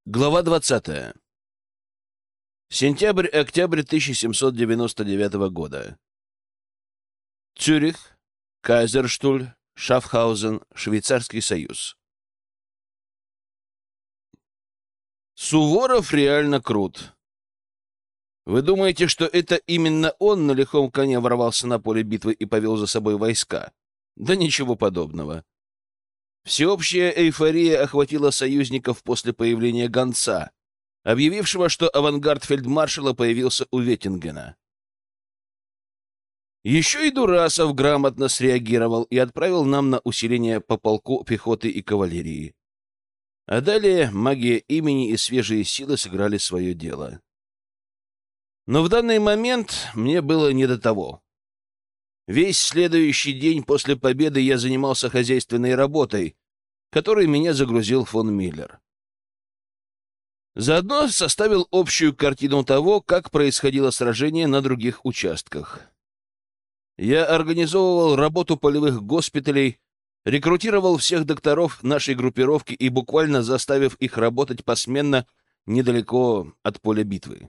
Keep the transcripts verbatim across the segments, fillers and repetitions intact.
Глава двадцатая. Сентябрь-октябрь тысяча семьсот девяносто девятого года. Цюрих, Кайзерштуль, Шафхаузен, Швейцарский союз. Суворов реально крут. Вы думаете, что это именно он на лихом коне ворвался на поле битвы и повел за собой войска? Да ничего подобного. Всеобщая эйфория охватила союзников после появления гонца, объявившего, что авангард фельдмаршала появился у Веттингена. Еще и Дурасов грамотно среагировал и отправил нам на усиление по полку пехоты и кавалерии. А далее магия имени и свежие силы сыграли свое дело. Но в данный момент мне было не до того. Весь следующий день после победы я занимался хозяйственной работой, которой меня загрузил фон Миллер. Заодно составил общую картину того, как происходило сражение на других участках. Я организовывал работу полевых госпиталей, рекрутировал всех докторов нашей группировки и буквально заставив их работать посменно недалеко от поля битвы.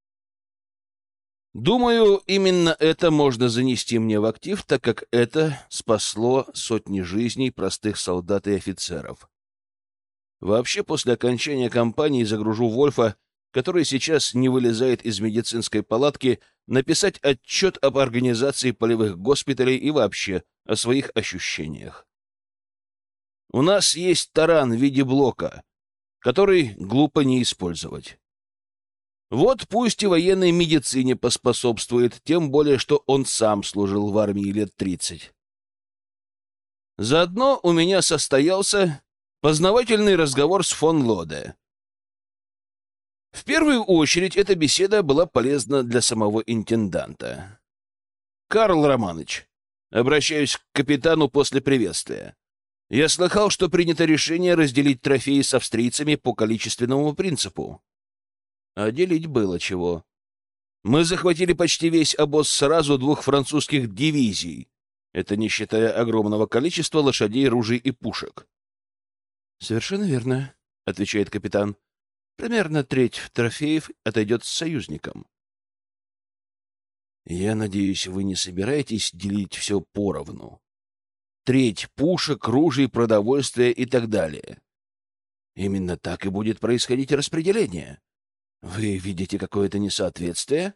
Думаю, именно это можно занести мне в актив, так как это спасло сотни жизней простых солдат и офицеров. Вообще, после окончания кампании загружу Вольфа, который сейчас не вылезает из медицинской палатки, написать отчет об организации полевых госпиталей и вообще о своих ощущениях. У нас есть таран в виде блока, который глупо не использовать. Вот пусть и военной медицине поспособствует, тем более, что он сам служил в армии лет тридцать. Заодно у меня состоялся познавательный разговор с фон Лоде. В первую очередь эта беседа была полезна для самого интенданта. «Карл Романыч, обращаюсь к капитану после приветствия. Я слыхал, что принято решение разделить трофеи с австрийцами по количественному принципу. А делить было чего. Мы захватили почти весь обоз сразу двух французских дивизий, это не считая огромного количества лошадей, ружей и пушек». «Совершенно верно», — отвечает капитан. «Примерно треть трофеев отойдет с союзникам». «Я надеюсь, вы не собираетесь делить все поровну? Треть пушек, ружей, продовольствия и так далее. Именно так и будет происходить распределение. Вы видите какое-то несоответствие?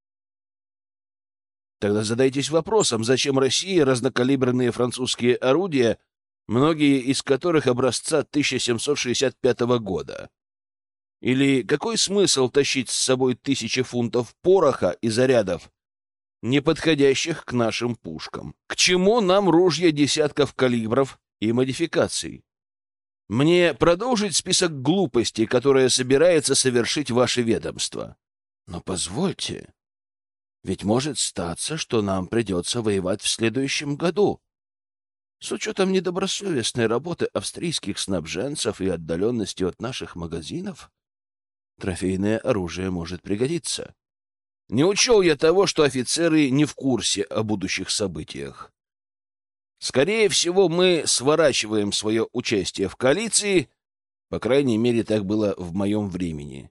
Тогда задайтесь вопросом, зачем России разнокалиберные французские орудия, многие из которых образца тысяча семьсот шестьдесят пятого года? Или какой смысл тащить с собой тысячи фунтов пороха и зарядов, не подходящих к нашим пушкам? К чему нам ружья десятков калибров и модификаций? Мне продолжить список глупостей, которые собирается совершить ваше ведомство? Но позвольте, ведь может статься, что нам придется воевать в следующем году. С учетом недобросовестной работы австрийских снабженцев и отдаленности от наших магазинов, трофейное оружие может пригодиться. Не учел я того, что офицеры не в курсе о будущих событиях. Скорее всего, мы сворачиваем свое участие в коалиции, по крайней мере, так было в моем времени.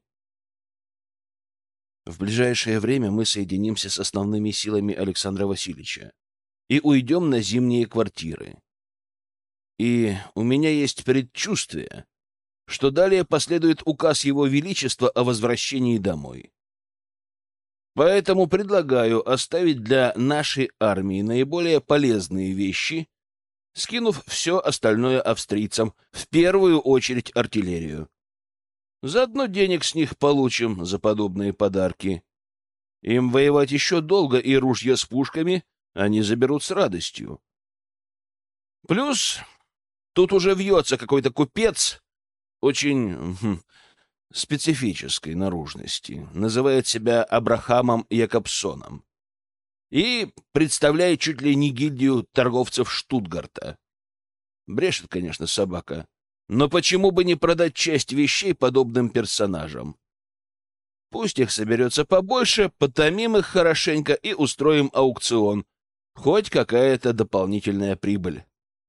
В ближайшее время мы соединимся с основными силами Александра Васильевича и уйдем на зимние квартиры. И у меня есть предчувствие, что далее последует указ Его Величества о возвращении домой. Поэтому предлагаю оставить для нашей армии наиболее полезные вещи, скинув все остальное австрийцам, в первую очередь артиллерию. Заодно денег с них получим за подобные подарки. Им воевать еще долго, и ружья с пушками они заберут с радостью. Плюс тут уже вьется какой-то купец очень хм, специфической наружности, называет себя Абрахамом Якобсоном и представляет чуть ли не гильдию торговцев Штутгарта. Брешет, конечно, собака, но почему бы не продать часть вещей подобным персонажам? Пусть их соберется побольше, потомим их хорошенько и устроим аукцион. Хоть какая-то дополнительная прибыль.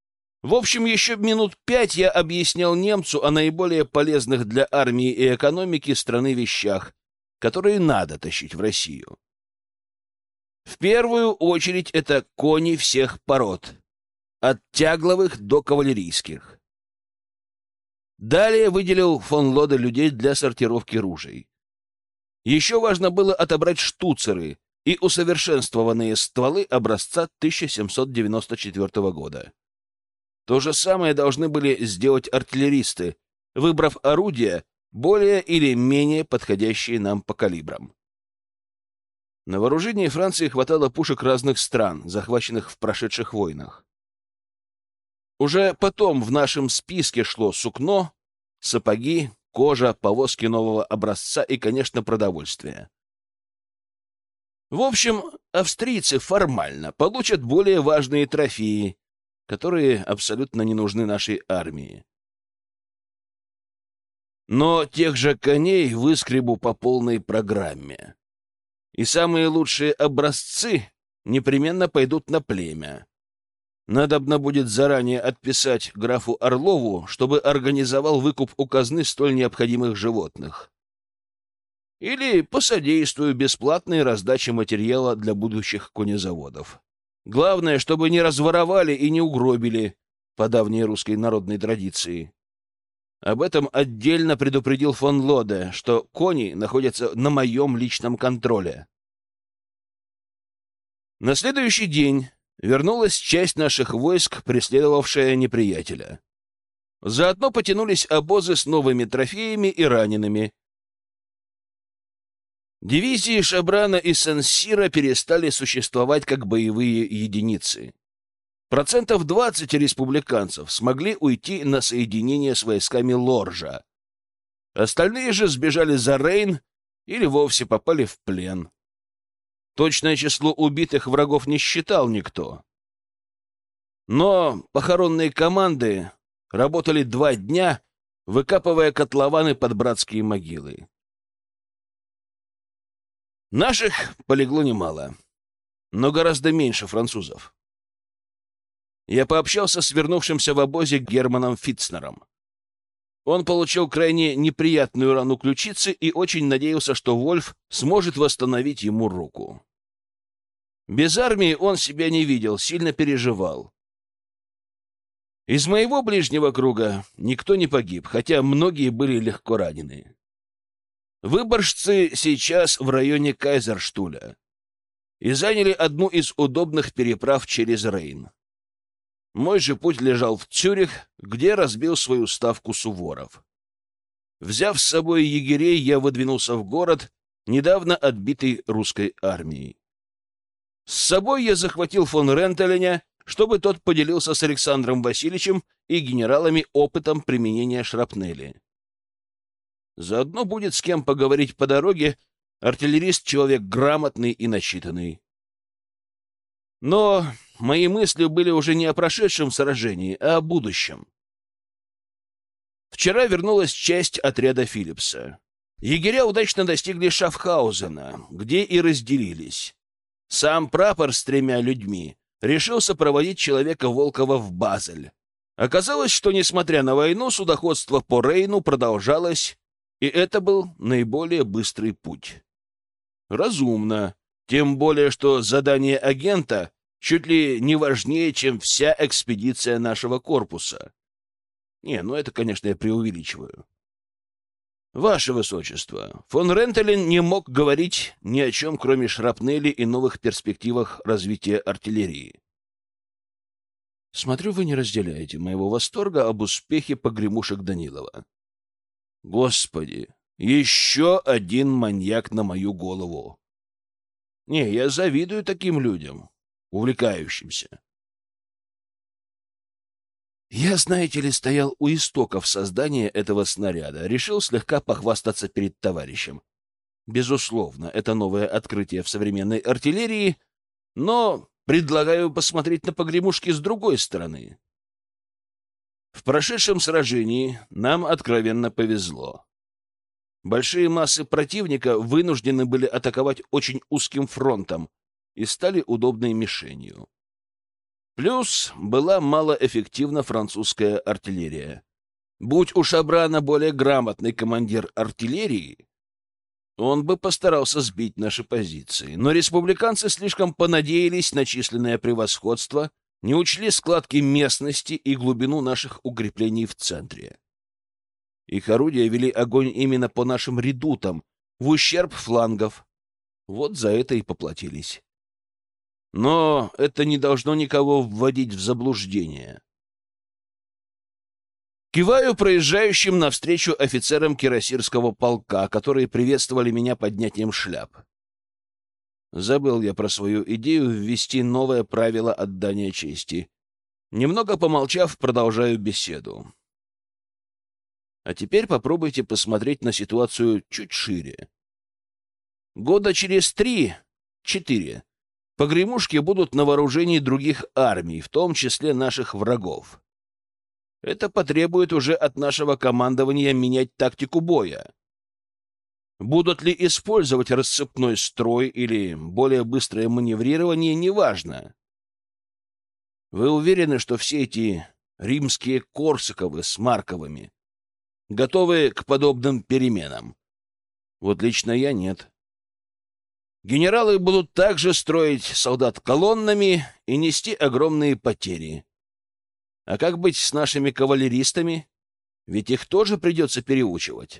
В общем, еще минут пять я объяснял немцу о наиболее полезных для армии и экономики страны вещах, которые надо тащить в Россию. В первую очередь это кони всех пород, от тягловых до кавалерийских. Далее выделил фон Лоде людей для сортировки ружей. Еще важно было отобрать штуцеры и усовершенствованные стволы образца тысяча семьсот девяносто четвёртого года. То же самое должны были сделать артиллеристы, выбрав орудия, более или менее подходящие нам по калибрам. На вооружении Франции хватало пушек разных стран, захваченных в прошедших войнах. Уже потом в нашем списке шло сукно, сапоги, кожа, повозки нового образца и, конечно, продовольствие. В общем, австрийцы формально получат более важные трофеи, которые абсолютно не нужны нашей армии. Но тех же коней выскребу по полной программе. И самые лучшие образцы непременно пойдут на племя. Надобно будет заранее отписать графу Орлову, чтобы организовал выкуп у казны столь необходимых животных. Или посодействую бесплатной раздаче материала для будущих конезаводов. Главное, чтобы не разворовали и не угробили, по давней русской народной традиции. Об этом отдельно предупредил фон Лоде, что кони находятся на моем личном контроле. На следующий день вернулась часть наших войск, преследовавшая неприятеля. Заодно потянулись обозы с новыми трофеями и ранеными. Дивизии Шабрана и Сен-Сира перестали существовать как боевые единицы. Процентов двадцать республиканцев смогли уйти на соединение с войсками Лоржа. Остальные же сбежали за Рейн или вовсе попали в плен. Точное число убитых врагов не считал никто. Но похоронные команды работали два дня, выкапывая котлованы под братские могилы. Наших полегло немало, но гораздо меньше французов. Я пообщался с вернувшимся в обозе Германом Фитцнером. Он получил крайне неприятную рану ключицы и очень надеялся, что Вольф сможет восстановить ему руку. Без армии он себя не видел, сильно переживал. Из моего ближнего круга никто не погиб, хотя многие были легко ранены. Выборжцы сейчас в районе Кайзерштуля и заняли одну из удобных переправ через Рейн. Мой же путь лежал в Цюрих, где разбил свою ставку Суворов. Взяв с собой егерей, я выдвинулся в город, недавно отбитый русской армией. С собой я захватил фон Рентеленя, чтобы тот поделился с Александром Васильевичем и генералами опытом применения шрапнели. Заодно будет с кем поговорить по дороге, артиллерист — человек грамотный и начитанный. Но мои мысли были уже не о прошедшем сражении, а о будущем. Вчера вернулась часть отряда Филлипса. Егеря удачно достигли Шафхаузена, где и разделились. Сам прапор с тремя людьми решил сопроводить человека Волкова в Базель. Оказалось, что, несмотря на войну, судоходство по Рейну продолжалось, и это был наиболее быстрый путь. Разумно, тем более, что задание агента чуть ли не важнее, чем вся экспедиция нашего корпуса. Не, ну это, конечно, я преувеличиваю. Ваше Высочество, фон Рентелен не мог говорить ни о чем, кроме шрапнели и новых перспективах развития артиллерии. Смотрю, вы не разделяете моего восторга об успехе погремушек Данилова. Господи, еще один маньяк на мою голову. Не, я завидую таким людям, увлекающимся. Я, знаете ли, стоял у истоков создания этого снаряда, решил слегка похвастаться перед товарищем. Безусловно, это новое открытие в современной артиллерии, но предлагаю посмотреть на погремушки с другой стороны. В прошедшем сражении нам откровенно повезло. Большие массы противника вынуждены были атаковать очень узким фронтом и стали удобной мишенью. Плюс была малоэффективна французская артиллерия. Будь у Шабрана более грамотный командир артиллерии, он бы постарался сбить наши позиции. Но республиканцы слишком понадеялись на численное превосходство, не учли складки местности и глубину наших укреплений в центре. Их орудия вели огонь именно по нашим редутам, в ущерб флангов. Вот за это и поплатились. Но это не должно никого вводить в заблуждение. Киваю проезжающим навстречу офицерам кирасирского полка, которые приветствовали меня поднятием шляп. Забыл я про свою идею ввести новое правило отдания чести. Немного помолчав, продолжаю беседу. А теперь попробуйте посмотреть на ситуацию чуть шире. Года через три-четыре погремушки будут на вооружении других армий, в том числе наших врагов. Это потребует уже от нашего командования менять тактику боя. Будут ли использовать рассыпной строй или более быстрое маневрирование, неважно. Вы уверены, что все эти римские Корсаковы с Марковыми готовы к подобным переменам? Вот лично я нет. Генералы будут также строить солдат колоннами и нести огромные потери. А как быть с нашими кавалеристами? Ведь их тоже придется переучивать.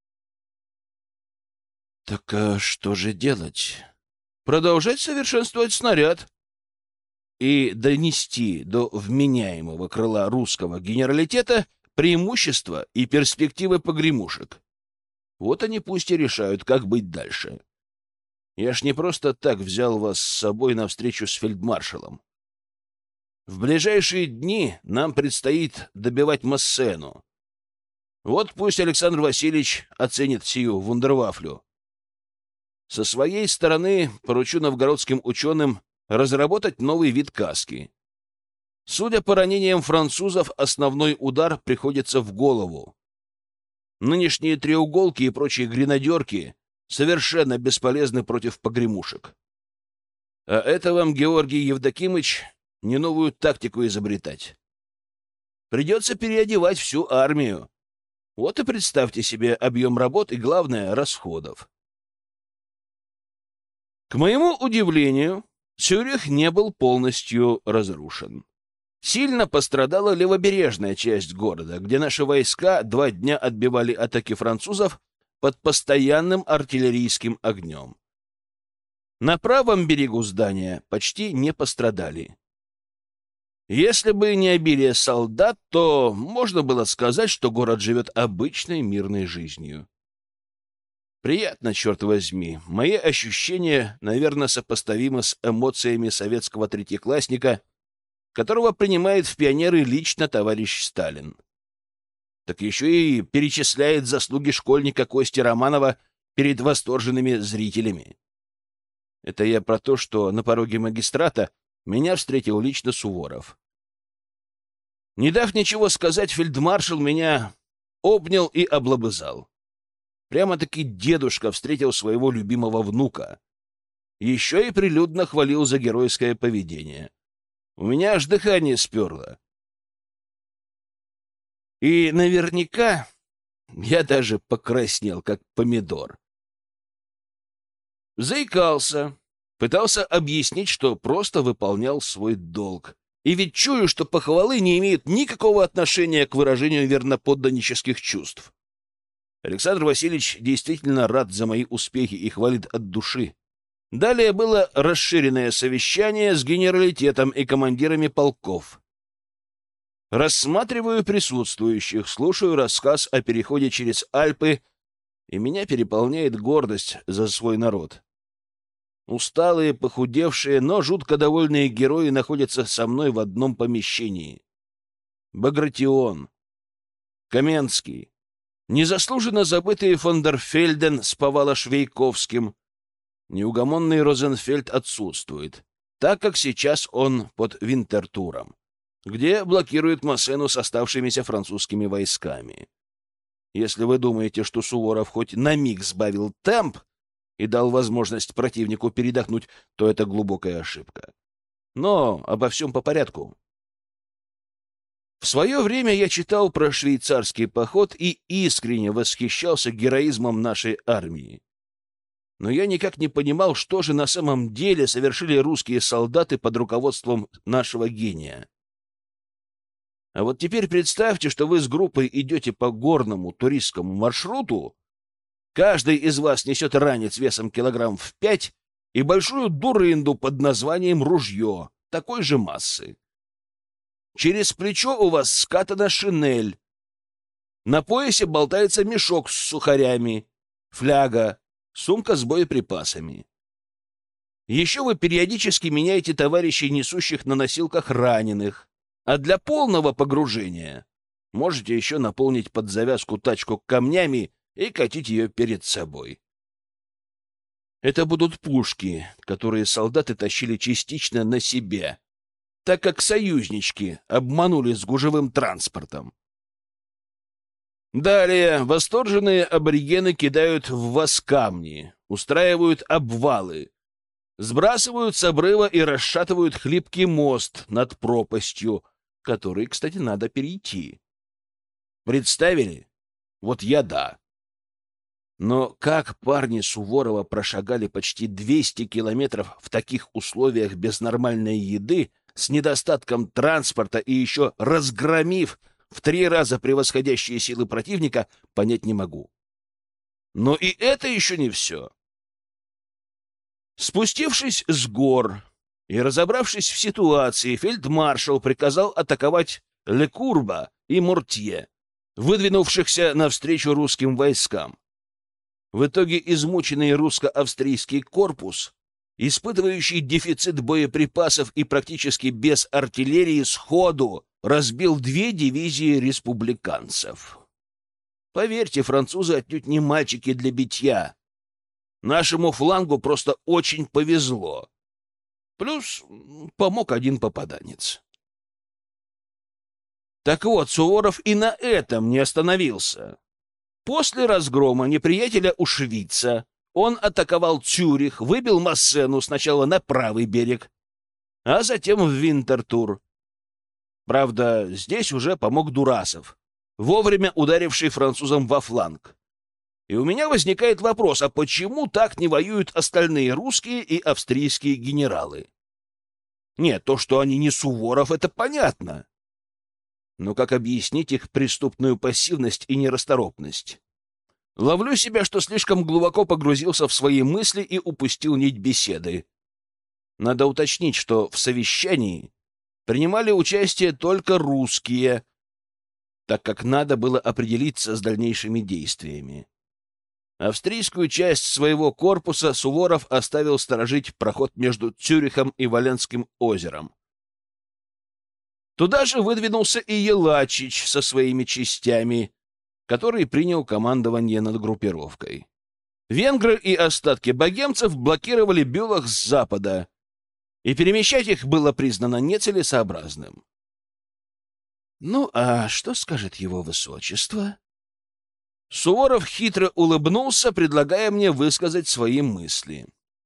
Так а что же делать? Продолжать совершенствовать снаряд и донести до вменяемого крыла русского генералитета преимущества и перспективы погремушек. Вот они пусть и решают, как быть дальше. Я ж не просто так взял вас с собой на встречу с фельдмаршалом. В ближайшие дни нам предстоит добивать Массену. Вот пусть Александр Васильевич оценит сию вундервафлю. Со своей стороны поручу новгородским ученым разработать новый вид каски. Судя по ранениям французов, основной удар приходится в голову. Нынешние треуголки и прочие гренадерки совершенно бесполезны против погремушек. А это вам, Георгий Евдокимыч, не новую тактику изобретать. Придется переодевать всю армию. Вот и представьте себе объем работ и, главное, расходов. К моему удивлению, Цюрих не был полностью разрушен. Сильно пострадала левобережная часть города, где наши войска два дня отбивали атаки французов под постоянным артиллерийским огнем. На правом берегу здания почти не пострадали. Если бы не обилие солдат, то можно было сказать, что город живет обычной мирной жизнью. Приятно, черт возьми. Мои ощущения, наверное, сопоставимы с эмоциями советского третьеклассника, которого принимает в пионеры лично товарищ Сталин. Так еще и перечисляет заслуги школьника Кости Романова перед восторженными зрителями. Это я про то, что на пороге магистрата меня встретил лично Суворов. Не дав ничего сказать, фельдмаршал меня обнял и облобызал. Прямо-таки дедушка встретил своего любимого внука. Еще и прилюдно хвалил за геройское поведение. У меня аж дыхание сперло. И наверняка я даже покраснел, как помидор. Заикался, пытался объяснить, что просто выполнял свой долг. И ведь чую, что похвалы не имеют никакого отношения к выражению верноподданнических чувств. Александр Васильевич действительно рад за мои успехи и хвалит от души. Далее было расширенное совещание с генералитетом и командирами полков. Рассматриваю присутствующих, слушаю рассказ о переходе через Альпы, и меня переполняет гордость за свой народ. Усталые, похудевшие, но жутко довольные герои находятся со мной в одном помещении. Багратион, Каменский, незаслуженно забытый фон дер Фельден с Повало-Швейковским. Неугомонный Розенфельд отсутствует, так как сейчас он под Винтертуром, где блокирует Массену с оставшимися французскими войсками. Если вы думаете, что Суворов хоть на миг сбавил темп и дал возможность противнику передохнуть, то это глубокая ошибка. Но обо всем по порядку. В свое время я читал про швейцарский поход и искренне восхищался героизмом нашей армии. Но я никак не понимал, что же на самом деле совершили русские солдаты под руководством нашего гения. А вот теперь представьте, что вы с группой идете по горному туристскому маршруту, каждый из вас несет ранец весом килограмм в пять и большую дурынду под названием ружье такой же массы. Через плечо у вас скатана шинель. На поясе болтается мешок с сухарями, фляга, сумка с боеприпасами. Еще вы периодически меняете товарищей, несущих на носилках раненых. А для полного погружения можете еще наполнить под завязку тачку камнями и катить ее перед собой. Это будут пушки, которые солдаты тащили частично на себе, так как союзнички обманули с гужевым транспортом. Далее восторженные аборигены кидают в вас камни, устраивают обвалы, сбрасывают с обрыва и расшатывают хлипкий мост над пропастью, который, кстати, надо перейти. Представили? Вот я да. Но как парни Суворова прошагали почти двести километров в таких условиях без нормальной еды, с недостатком транспорта и еще разгромив в три раза превосходящие силы противника, понять не могу. Но и это еще не все. Спустившись с гор и разобравшись в ситуации, фельдмаршал приказал атаковать Лекурба и Мортье, выдвинувшихся навстречу русским войскам. В итоге измученный русско-австрийский корпус, испытывающий дефицит боеприпасов и практически без артиллерии, сходу разбил две дивизии республиканцев. Поверьте, французы отнюдь не мальчики для битья. Нашему флангу просто очень повезло. Плюс помог один попаданец. Так вот, Суворов и на этом не остановился. После разгрома неприятеля у Швица он атаковал Цюрих, выбил Массену сначала на правый берег, а затем в Винтертур. Правда, здесь уже помог Дурасов, вовремя ударивший французам во фланг. И у меня возникает вопрос, а почему так не воюют остальные русские и австрийские генералы? Нет, то, что они не Суворов, это понятно. Но как объяснить их преступную пассивность и нерасторопность? Ловлю себя, что слишком глубоко погрузился в свои мысли и упустил нить беседы. Надо уточнить, что в совещании принимали участие только русские, так как надо было определиться с дальнейшими действиями. Австрийскую часть своего корпуса Суворов оставил сторожить проход между Цюрихом и Валенским озером. Туда же выдвинулся и Елачич со своими частями, который принял командование над группировкой. Венгры и остатки богемцев блокировали Бюлах с запада, и перемещать их было признано нецелесообразным. Ну, а что скажет его высочество? Суворов хитро улыбнулся, предлагая мне высказать свои мысли.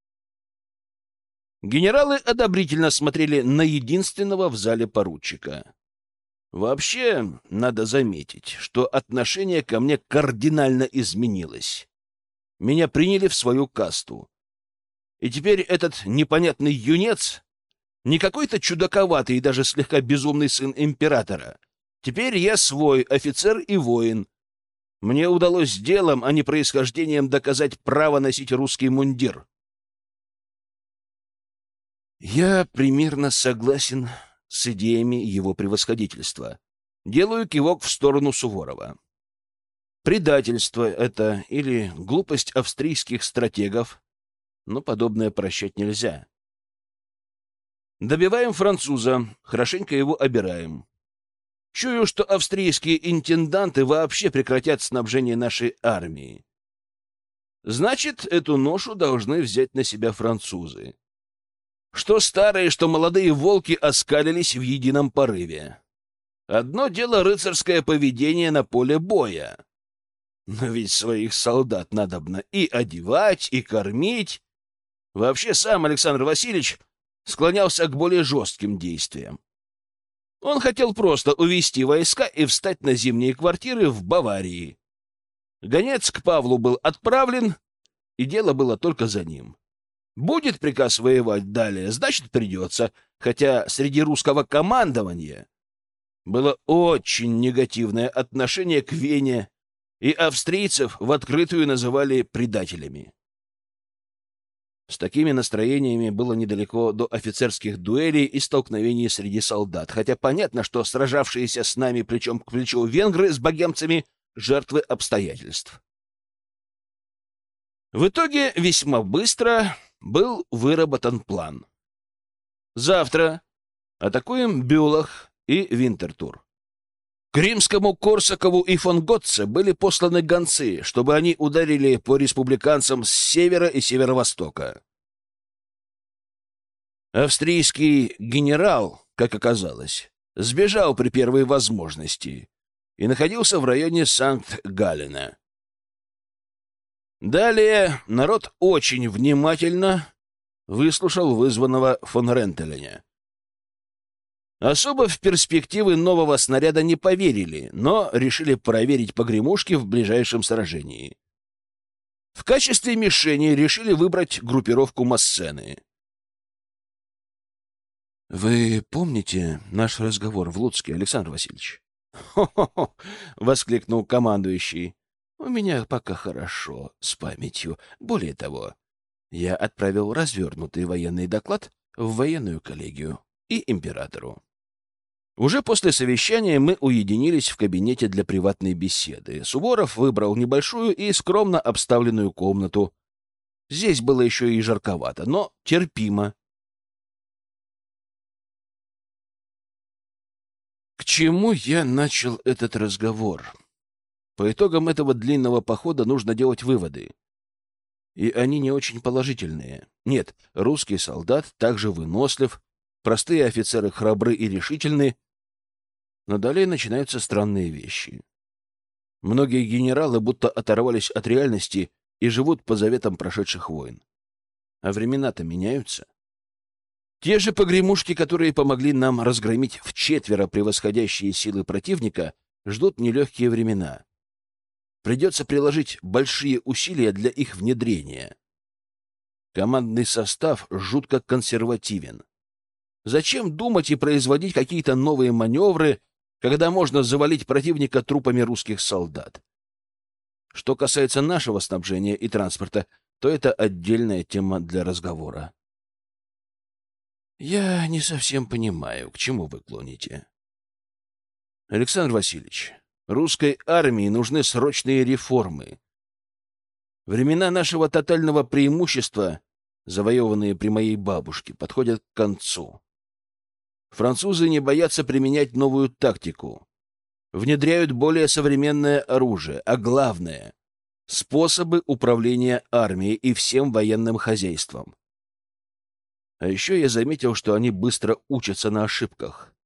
Генералы одобрительно смотрели на единственного в зале поручика. Вообще, надо заметить, что отношение ко мне кардинально изменилось. Меня приняли в свою касту. И теперь этот непонятный юнец, не какой-то чудаковатый и даже слегка безумный сын императора. Теперь я свой офицер и воин. Мне удалось делом, а не происхождением доказать право носить русский мундир. Я примерно согласен с идеями его превосходительства. Делаю кивок в сторону Суворова. Предательство это или глупость австрийских стратегов, но подобное прощать нельзя. Добиваем француза, хорошенько его обираем. Чую, что австрийские интенданты вообще прекратят снабжение нашей армии. Значит, эту ношу должны взять на себя французы. Что старые, что молодые волки оскалились в едином порыве. Одно дело рыцарское поведение на поле боя. Но ведь своих солдат надобно и одевать, и кормить. Вообще сам Александр Васильевич склонялся к более жестким действиям. Он хотел просто увести войска и встать на зимние квартиры в Баварии. Гонец к Павлу был отправлен, и дело было только за ним. Будет приказ воевать далее, значит, придется, хотя среди русского командования было очень негативное отношение к Вене, и австрийцев в открытую называли предателями. С такими настроениями было недалеко до офицерских дуэлей и столкновений среди солдат, хотя понятно, что сражавшиеся с нами плечом к плечу венгры с богемцами — жертвы обстоятельств. В итоге весьма быстро был выработан план. Завтра атакуем Бюлах и Винтертур. К римскому Корсакову и фон Готце были посланы гонцы, чтобы они ударили по республиканцам с севера и северо-востока. Австрийский генерал, как оказалось, сбежал при первой возможности и находился в районе Санкт-Галлена. Далее народ очень внимательно выслушал вызванного фон Рентеленя. Особо в перспективы нового снаряда не поверили, но решили проверить погремушки в ближайшем сражении. В качестве мишени решили выбрать группировку Массены. «Вы помните наш разговор в Луцке, Александр Васильевич?» «Хо-хо-хо!» — воскликнул командующий. «У меня пока хорошо с памятью. Более того, я отправил развернутый военный доклад в военную коллегию и императору». Уже после совещания мы уединились в кабинете для приватной беседы. Суворов выбрал небольшую и скромно обставленную комнату. Здесь было еще и жарковато, но терпимо. К чему я начал этот разговор? По итогам этого длинного похода нужно делать выводы. И они не очень положительные. Нет, русский солдат также вынослив, простые офицеры храбры и решительны, но далее начинаются странные вещи. Многие генералы будто оторвались от реальности и живут по заветам прошедших войн. А времена-то меняются. Те же погремушки, которые помогли нам разгромить вчетверо превосходящие силы противника, ждут нелегкие времена. Придется приложить большие усилия для их внедрения. Командный состав жутко консервативен. Зачем думать и производить какие-то новые маневры, когда можно завалить противника трупами русских солдат? Что касается нашего снабжения и транспорта, то это отдельная тема для разговора. Я не совсем понимаю, к чему вы клоните. Александр Васильевич, русской армии нужны срочные реформы. Времена нашего тотального преимущества, завоеванные при моей бабушке, подходят к концу. Французы не боятся применять новую тактику, внедряют более современное оружие, а главное — способы управления армией и всем военным хозяйством. А еще я заметил, что они быстро учатся на ошибках.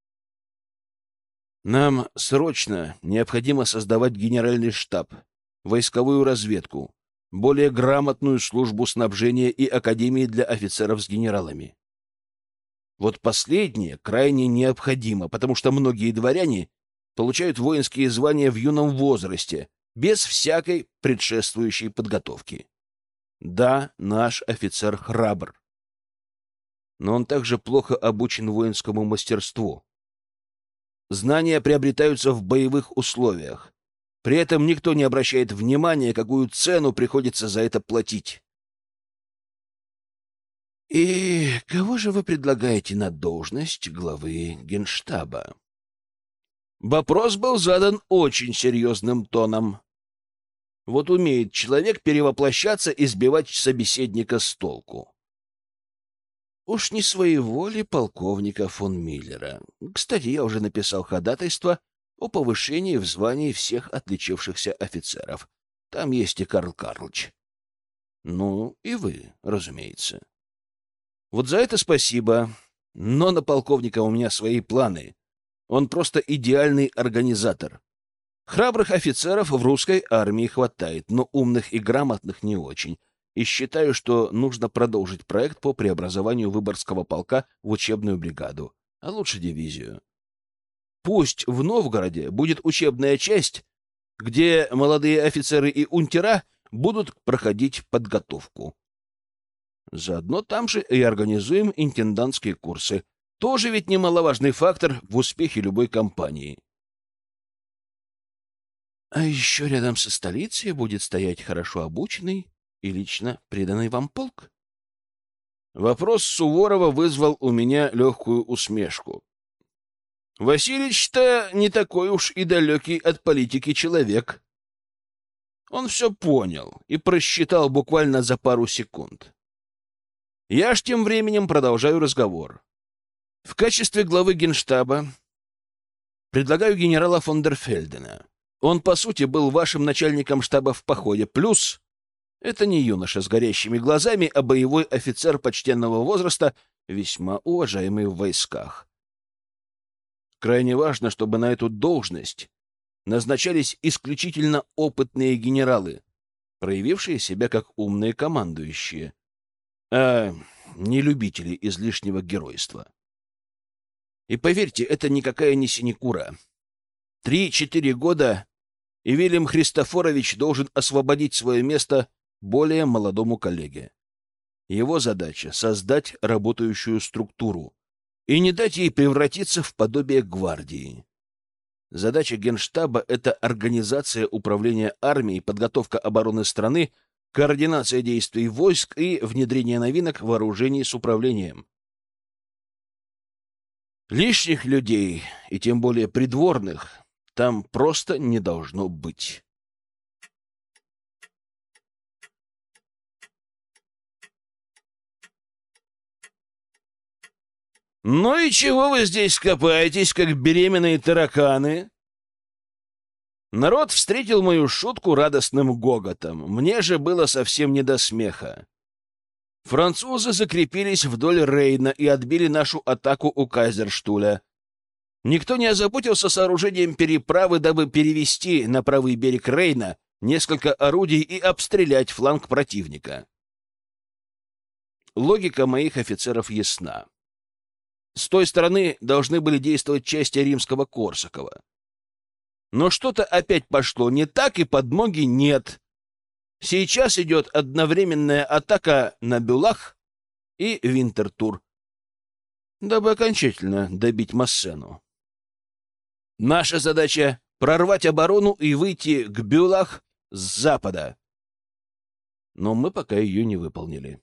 Нам срочно необходимо создавать генеральный штаб, войсковую разведку, более грамотную службу снабжения и академии для офицеров с генералами. Вот последнее крайне необходимо, потому что многие дворяне получают воинские звания в юном возрасте, без всякой предшествующей подготовки. Да, наш офицер храбр, но он также плохо обучен воинскому мастерству. Знания приобретаются в боевых условиях. При этом никто не обращает внимания, какую цену приходится за это платить. И кого же вы предлагаете на должность главы Генштаба? Вопрос был задан очень серьезным тоном. Вот умеет человек перевоплощаться и сбивать собеседника с толку. Уж не своего ли полковника фон Миллера? Кстати, я уже написал ходатайство о повышении в звании всех отличившихся офицеров. Там есть и Карл Карлович. Ну, и вы, разумеется. Вот за это спасибо. Но на полковника у меня свои планы. Он просто идеальный организатор. Храбрых офицеров в русской армии хватает, но умных и грамотных не очень. и считаю, что нужно продолжить проект по преобразованию Выборгского полка в учебную бригаду, а лучше дивизию. Пусть в Новгороде будет учебная часть, где молодые офицеры и унтера будут проходить подготовку. Заодно там же и организуем интендантские курсы. Тоже ведь немаловажный фактор в успехе любой кампании. А еще рядом со столицей будет стоять хорошо обученный и лично преданный вам полк. Вопрос Суворова вызвал у меня легкую усмешку. Васильич-то не такой уж и далекий от политики человек. Он все понял и просчитал буквально за пару секунд. Я ж тем временем продолжаю разговор. В качестве главы Генштаба предлагаю генерала фон дер Фельдена. Он, по сути, был вашим начальником штаба в походе. Плюс это не юноша с горящими глазами, а боевой офицер почтенного возраста, весьма уважаемый в войсках. Крайне важно, чтобы на эту должность назначались исключительно опытные генералы, проявившие себя как умные командующие, а не любители излишнего геройства. И поверьте, это никакая не синекура. Три-четыре года, и Вильям Христофорович должен освободить свое место более молодому коллеге. Его задача — создать работающую структуру и не дать ей превратиться в подобие гвардии. Задача Генштаба — это организация управления армией, подготовка обороны страны, координация действий войск и внедрение новинок вооружений с управлением. Лишних людей, и тем более придворных, там просто не должно быть. «Ну и чего вы здесь копаетесь, как беременные тараканы?» Народ встретил мою шутку радостным гоготом. Мне же было совсем не до смеха. Французы закрепились вдоль Рейна и отбили нашу атаку у Кайзерштуля. Никто не озаботился сооружением переправы, дабы перевести на правый берег Рейна несколько орудий и обстрелять фланг противника. Логика моих офицеров ясна. С той стороны должны были действовать части римского Корсакова. Но что-то опять пошло не так, и подмоги нет. Сейчас идет одновременная атака на Бюлах и Винтертур, дабы окончательно добить Массену. Наша задача — прорвать оборону и выйти к Бюлах с запада. Но мы пока ее не выполнили.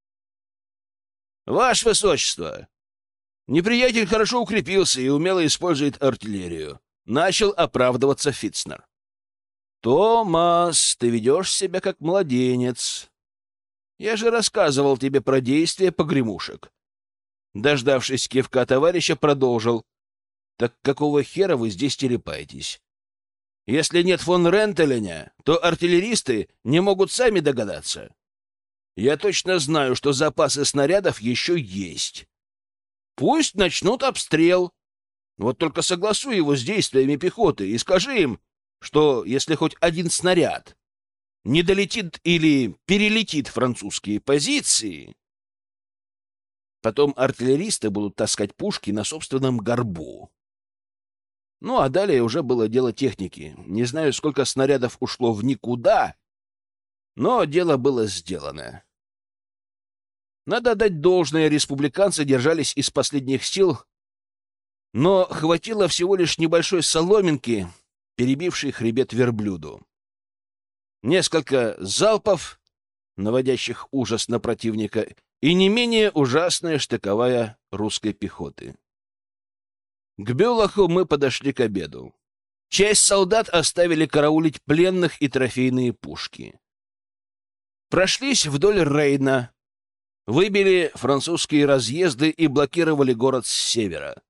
Ваше Высочество! Неприятель хорошо укрепился и умело использует артиллерию. Начал оправдываться Фитцнер. «Томас, ты ведешь себя как младенец. Я же рассказывал тебе про действия погремушек». Дождавшись кивка товарища, продолжил. «Так какого хера вы здесь телепаетесь? Если нет фон Рентеленя, то артиллеристы не могут сами догадаться. Я точно знаю, что запасы снарядов еще есть. Пусть начнут обстрел. Вот только согласуй его с действиями пехоты и скажи им, что если хоть один снаряд не долетит или перелетит французские позиции, потом артиллеристы будут таскать пушки на собственном горбу. Ну, а далее уже было дело техники. Не знаю, сколько снарядов ушло в никуда, но дело было сделано. Надо отдать должное, республиканцы держались из последних сил, но хватило всего лишь небольшой соломинки, перебившей хребет верблюду. Несколько залпов, наводящих ужас на противника, и не менее ужасная штыковая русской пехоты. К Бюлаху мы подошли к обеду. Часть солдат оставили караулить пленных и трофейные пушки. Прошлись вдоль Рейна, выбили французские разъезды и блокировали город с севера.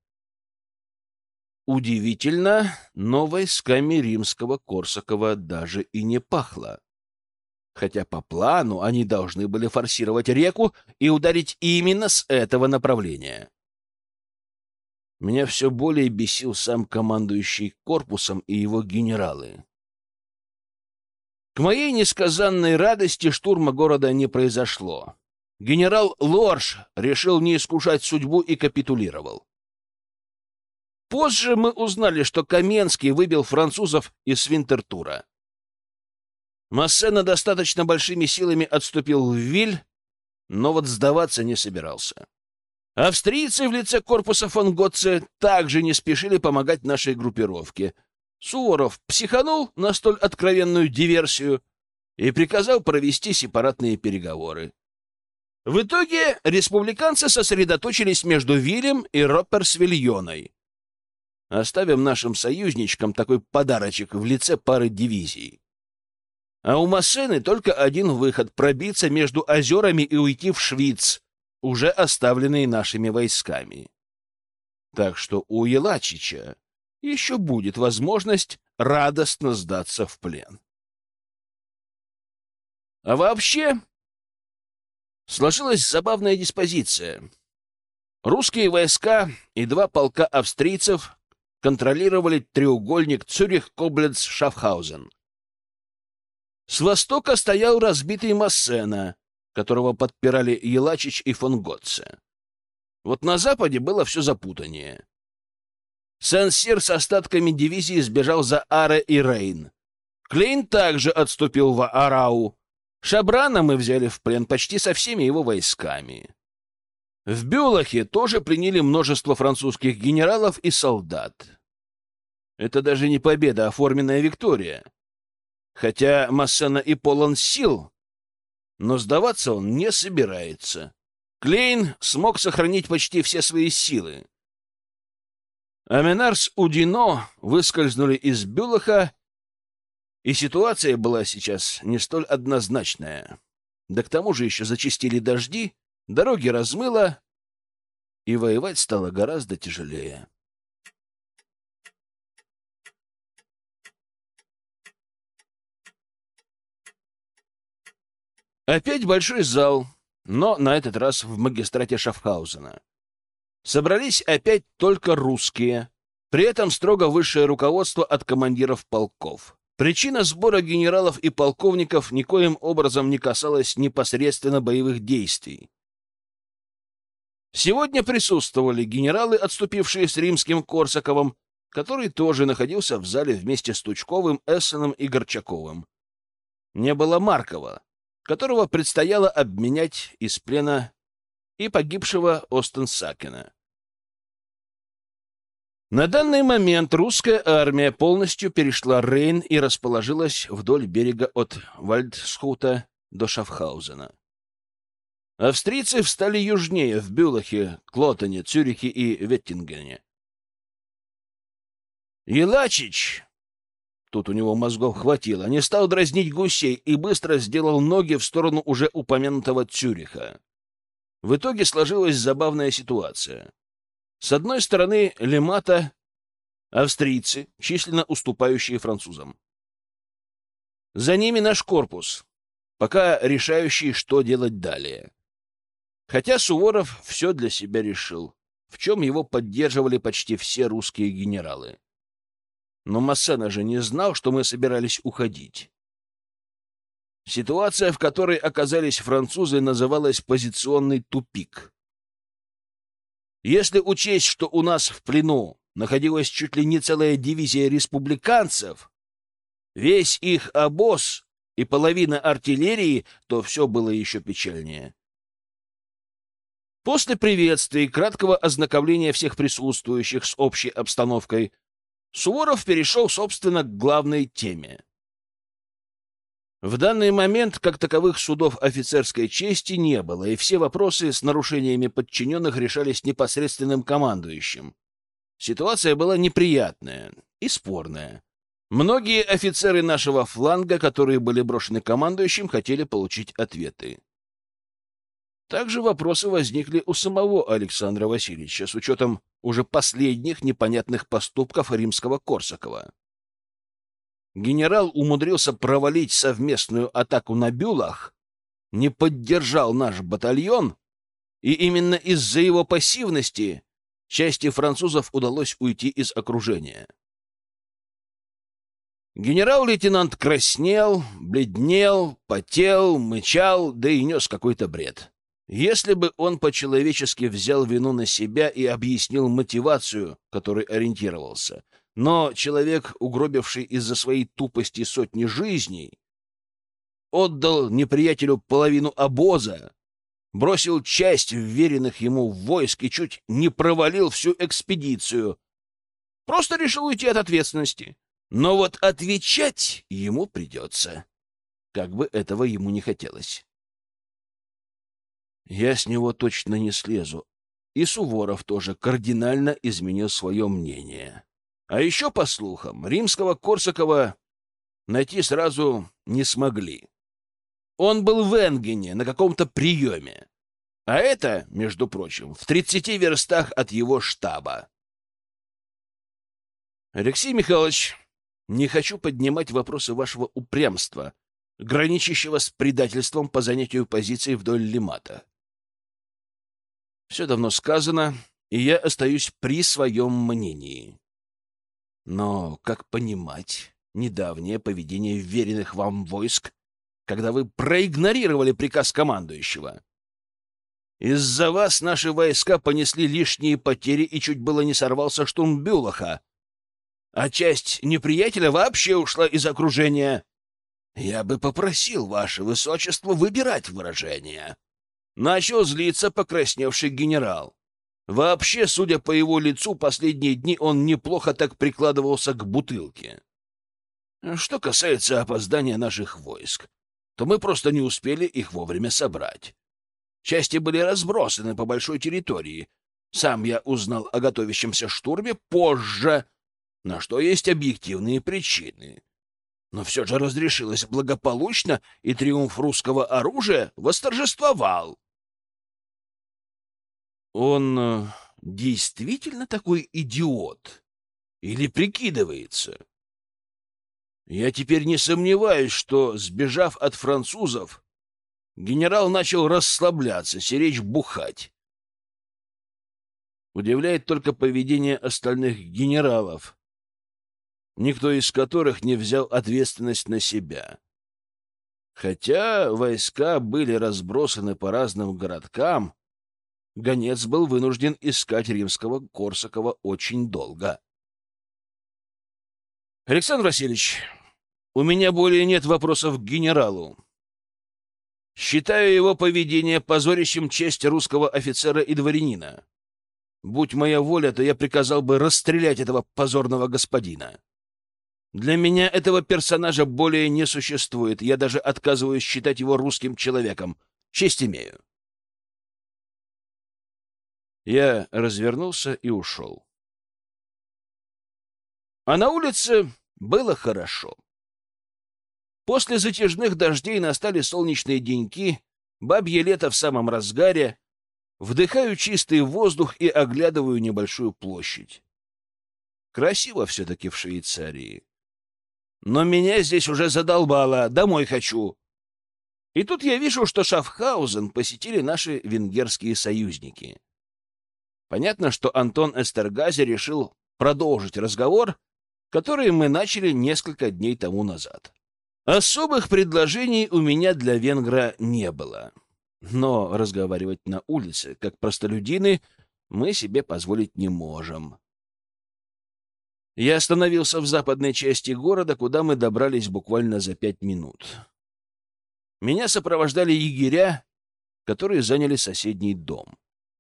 Удивительно, но войсками римского Корсакова даже и не пахло. Хотя по плану они должны были форсировать реку и ударить именно с этого направления. Меня все более бесил сам командующий корпусом и его генералы. К моей несказанной радости штурма города не произошло. Генерал Лорж решил не искушать судьбу и капитулировал. Позже мы узнали, что Каменский выбил французов из Винтертура. Массена достаточно большими силами отступил в Виль, но вот сдаваться не собирался. Австрийцы в лице корпуса фон Готце также не спешили помогать нашей группировке. Суворов психанул на столь откровенную диверсию и приказал провести сепаратные переговоры. В итоге республиканцы сосредоточились между Вилем и Ропперсвильоной. Оставим нашим союзничкам такой подарочек в лице пары дивизий. А у Массены только один выход — пробиться между озерами и уйти в Швиц, уже оставленные нашими войсками. Так что у Елачича еще будет возможность радостно сдаться в плен. А вообще, сложилась забавная диспозиция. Русские войска и два полка австрийцев контролировали треугольник Цюрих-Кобленц-Шафхаузен. С востока стоял разбитый Массена, которого подпирали Елачич и фон Готце. Вот на западе было все запутаннее. Сен-Сир с остатками дивизии сбежал за Аре и Рейн. Клейн также отступил в Арау. Шабрана мы взяли в плен почти со всеми его войсками. В Бюлахе тоже пленили множество французских генералов и солдат. Это даже не победа, а форменная виктория. Хотя Массена и полон сил, но сдаваться он не собирается. Клейн смог сохранить почти все свои силы. Аменар с Удино выскользнули из Бюлаха, и ситуация была сейчас не столь однозначная. Да к тому же еще зачастили дожди, дороги размыло, и воевать стало гораздо тяжелее. Опять большой зал, но на этот раз в магистрате Шафхаузена. Собрались опять только русские, при этом строго высшее руководство от командиров полков. Причина сбора генералов и полковников никоим образом не касалась непосредственно боевых действий. Сегодня присутствовали генералы, отступившие с римским Корсаковым, который тоже находился в зале вместе с Тучковым, Эссеном и Горчаковым. Не было Маркова, которого предстояло обменять из плена, и погибшего Остенсакена. На данный момент русская армия полностью перешла Рейн и расположилась вдоль берега от Вальдсхута до Шафхаузена. Австрийцы встали южнее, в Бюлахе, Клотене, Цюрихе и Веттингене. Елачич, тут у него мозгов хватило, не стал дразнить гусей и быстро сделал ноги в сторону уже упомянутого Цюриха. В итоге сложилась забавная ситуация. С одной стороны Лемата — австрийцы, численно уступающие французам. За ними наш корпус, пока решающий, что делать далее. Хотя Суворов все для себя решил, в чем его поддерживали почти все русские генералы. Но Массена же не знал, что мы собирались уходить. Ситуация, в которой оказались французы, называлась позиционный тупик. Если учесть, что у нас в плену находилась чуть ли не целая дивизия республиканцев, весь их обоз и половина артиллерии, то все было еще печальнее. После приветствия и краткого ознакомления всех присутствующих с общей обстановкой Суворов перешел, собственно, к главной теме. В данный момент как таковых судов офицерской чести не было, и все вопросы с нарушениями подчиненных решались непосредственным командующим. Ситуация была неприятная и спорная. Многие офицеры нашего фланга, которые были брошены командующим, хотели получить ответы. Также вопросы возникли у самого Александра Васильевича с учетом уже последних непонятных поступков римского Корсакова. Генерал умудрился провалить совместную атаку на Бюлах, не поддержал наш батальон, и именно из-за его пассивности части французов удалось уйти из окружения. Генерал-лейтенант краснел, бледнел, потел, мычал, да и нес какой-то бред. Если бы он по-человечески взял вину на себя и объяснил мотивацию, которой ориентировался, но человек, угробивший из-за своей тупости сотни жизней, отдал неприятелю половину обоза, бросил часть вверенных ему войск и чуть не провалил всю экспедицию. Просто решил уйти от ответственности. Но вот отвечать ему придется, как бы этого ему не хотелось. Я с него точно не слезу. И Суворов тоже кардинально изменил свое мнение. А еще, по слухам, римского Корсакова найти сразу не смогли. Он был в Энгене на каком-то приеме. А это, между прочим, в тридцати верстах от его штаба. Алексей Михайлович, не хочу поднимать вопросы вашего упрямства, граничащего с предательством по занятию позиций вдоль Лимата. Все давно сказано, и я остаюсь при своем мнении. Но как понимать недавнее поведение веренных вам войск, когда вы проигнорировали приказ командующего? Из-за вас наши войска понесли лишние потери и чуть было не сорвался штурм Бюлаха, а часть неприятеля вообще ушла из окружения. Я бы попросил ваше высочество выбирать выражения. Начал злиться покрасневший генерал. Вообще, судя по его лицу, последние дни он неплохо так прикладывался к бутылке. Что касается опоздания наших войск, то мы просто не успели их вовремя собрать. Части были разбросаны по большой территории. Сам я узнал о готовящемся штурме позже, на что есть объективные причины. Но все же разрешилось благополучно, и триумф русского оружия восторжествовал. Он э, действительно такой идиот? Или прикидывается? Я теперь не сомневаюсь, что, сбежав от французов, генерал начал расслабляться, сиречь бухать. Удивляет только поведение остальных генералов, никто из которых не взял ответственность на себя. Хотя войска были разбросаны по разным городкам, гонец был вынужден искать римского Корсакова очень долго. Александр Васильевич, у меня более нет вопросов к генералу. Считаю его поведение позорищем чести русского офицера и дворянина. Будь моя воля, то я приказал бы расстрелять этого позорного господина. Для меня этого персонажа более не существует. Я даже отказываюсь считать его русским человеком. Честь имею. Я развернулся и ушел. А на улице было хорошо. После затяжных дождей настали солнечные деньки, бабье лето в самом разгаре. Вдыхаю чистый воздух и оглядываю небольшую площадь. Красиво все-таки в Швейцарии. Но меня здесь уже задолбало, домой хочу. И тут я вижу, что Шафхаузен посетили наши венгерские союзники. Понятно, что Антон Эстергази решил продолжить разговор, который мы начали несколько дней тому назад. Особых предложений у меня для венгра не было. Но разговаривать на улице, как простолюдины, мы себе позволить не можем. Я остановился в западной части города, куда мы добрались буквально за пять минут. Меня сопровождали егеря, которые заняли соседний дом.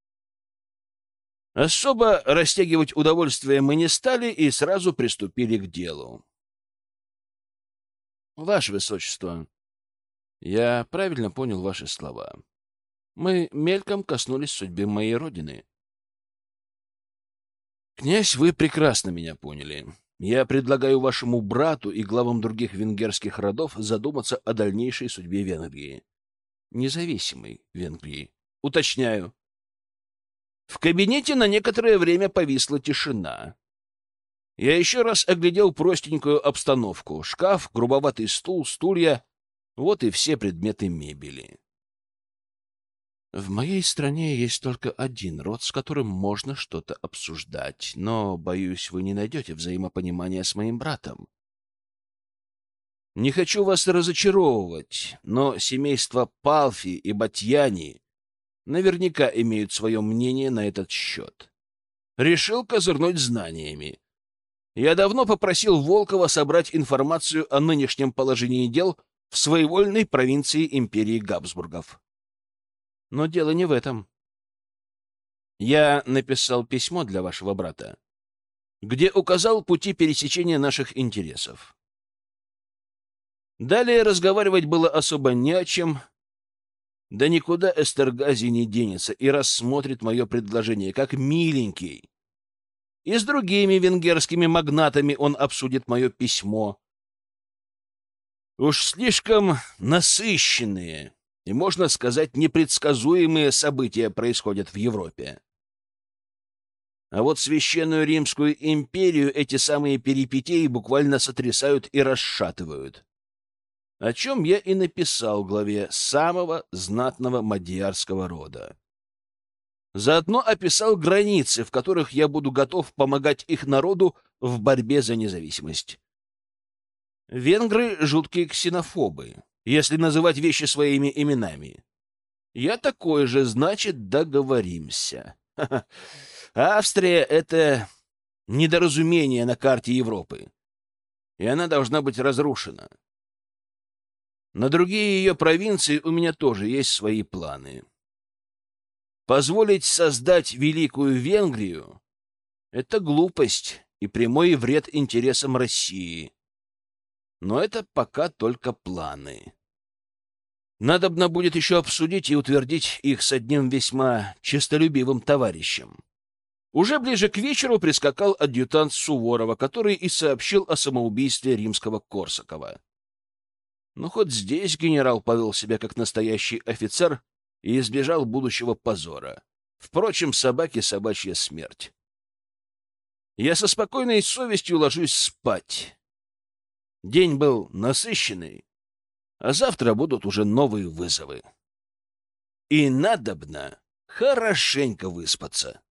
Особо растягивать удовольствие мы не стали и сразу приступили к делу. Ваше Высочество, я правильно понял ваши слова. Мы мельком коснулись судьбы моей родины. Князь, вы прекрасно меня поняли. Я предлагаю вашему брату и главам других венгерских родов задуматься о дальнейшей судьбе Венгрии. Независимой Венгрии. Уточняю. В кабинете на некоторое время повисла тишина. Я еще раз оглядел простенькую обстановку. Шкаф, грубоватый стул, стулья. Вот и все предметы мебели. В моей стране есть только один род, с которым можно что-то обсуждать, но, боюсь, вы не найдете взаимопонимания с моим братом. Не хочу вас разочаровывать, но семейства Палфи и Батьяни наверняка имеют свое мнение на этот счет. Решил козырнуть знаниями. Я давно попросил Волкова собрать информацию о нынешнем положении дел в своевольной провинции империи Габсбургов. Но дело не в этом. Я написал письмо для вашего брата, где указал пути пересечения наших интересов. Далее разговаривать было особо не о чем. Да никуда Эстергази не денется и рассмотрит мое предложение как миленький. И с другими венгерскими магнатами он обсудит мое письмо. Уж слишком насыщенные и, можно сказать, непредсказуемые события происходят в Европе. А вот Священную Римскую империю эти самые перипетии буквально сотрясают и расшатывают. О чем я и написал в главе самого знатного мадьярского рода. Заодно описал границы, в которых я буду готов помогать их народу в борьбе за независимость. Венгры — жуткие ксенофобы, если называть вещи своими именами. Я такой же, значит, договоримся. Ха-ха. Австрия — это недоразумение на карте Европы, и она должна быть разрушена. На другие ее провинции у меня тоже есть свои планы. Позволить создать Великую Венгрию — это глупость и прямой вред интересам России. Но это пока только планы. Надобно будет еще обсудить и утвердить их с одним весьма честолюбивым товарищем. Уже ближе к вечеру прискакал адъютант Суворова, который и сообщил о самоубийстве римского Корсакова. Но хоть здесь генерал повел себя как настоящий офицер и избежал будущего позора. Впрочем, собаке собачья смерть. Я со спокойной совестью ложусь спать. День был насыщенный, а завтра будут уже новые вызовы. И надобно хорошенько выспаться.